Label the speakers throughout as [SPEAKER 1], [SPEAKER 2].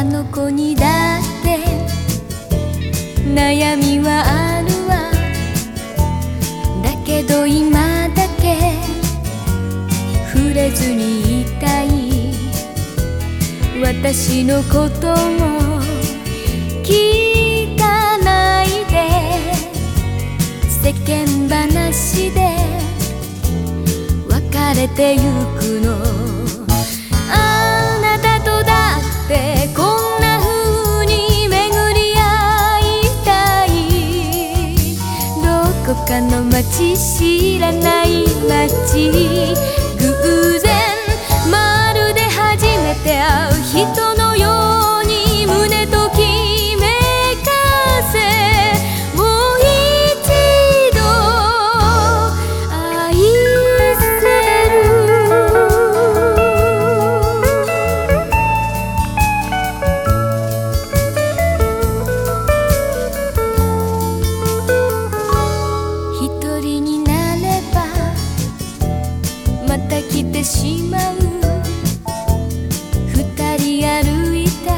[SPEAKER 1] の子にだって悩みはあるわ。だけど今だけ触れずにいたい。私のことも聞かないで、世間話で別れてゆくの。あなたとだってこんな風に巡り合いたい。どこかの街、知らない街、偶然まるで初めて会う人のように胸ときめかせ、もう一度愛せる。一人になればまた来てしまう。二人歩いた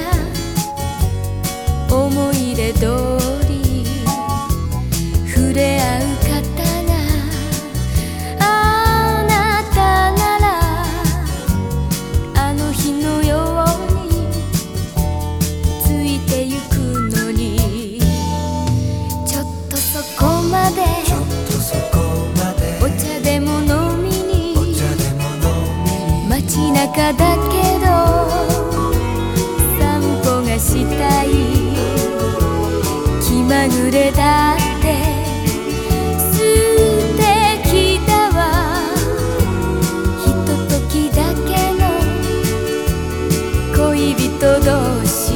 [SPEAKER 1] 思い出通り、触れ合う方があなたなら、あの日のようについてゆくのに。ちょっとそこまでお茶でも飲みに、街中だけど散歩がしたい。気まぐれだって素敵だわ。ひとときだけの恋人同士。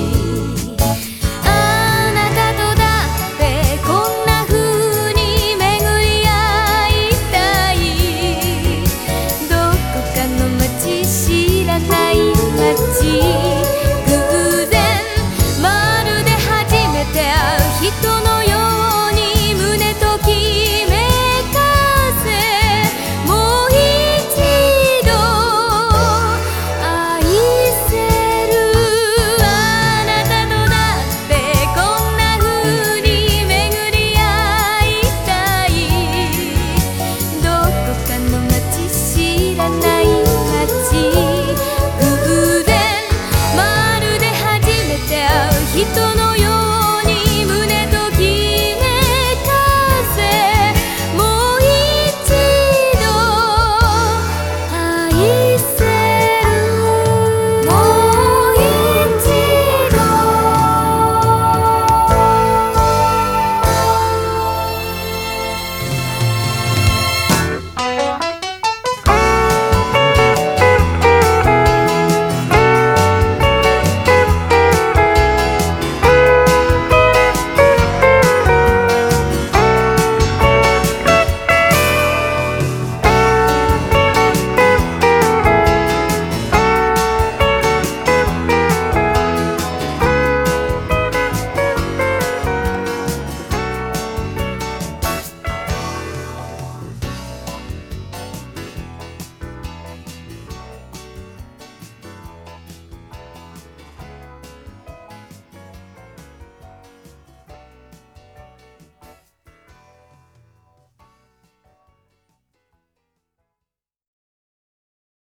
[SPEAKER 1] あなたとだってこんな風に巡り合いたい。どこかの街、知らない街、偶然まるで初めて会う人のように胸ときめかせ、もう一度愛せる。あなたとだってこんな風に巡り合いたい。どこかの街、知らない街、偶然まるで初めて会う人のように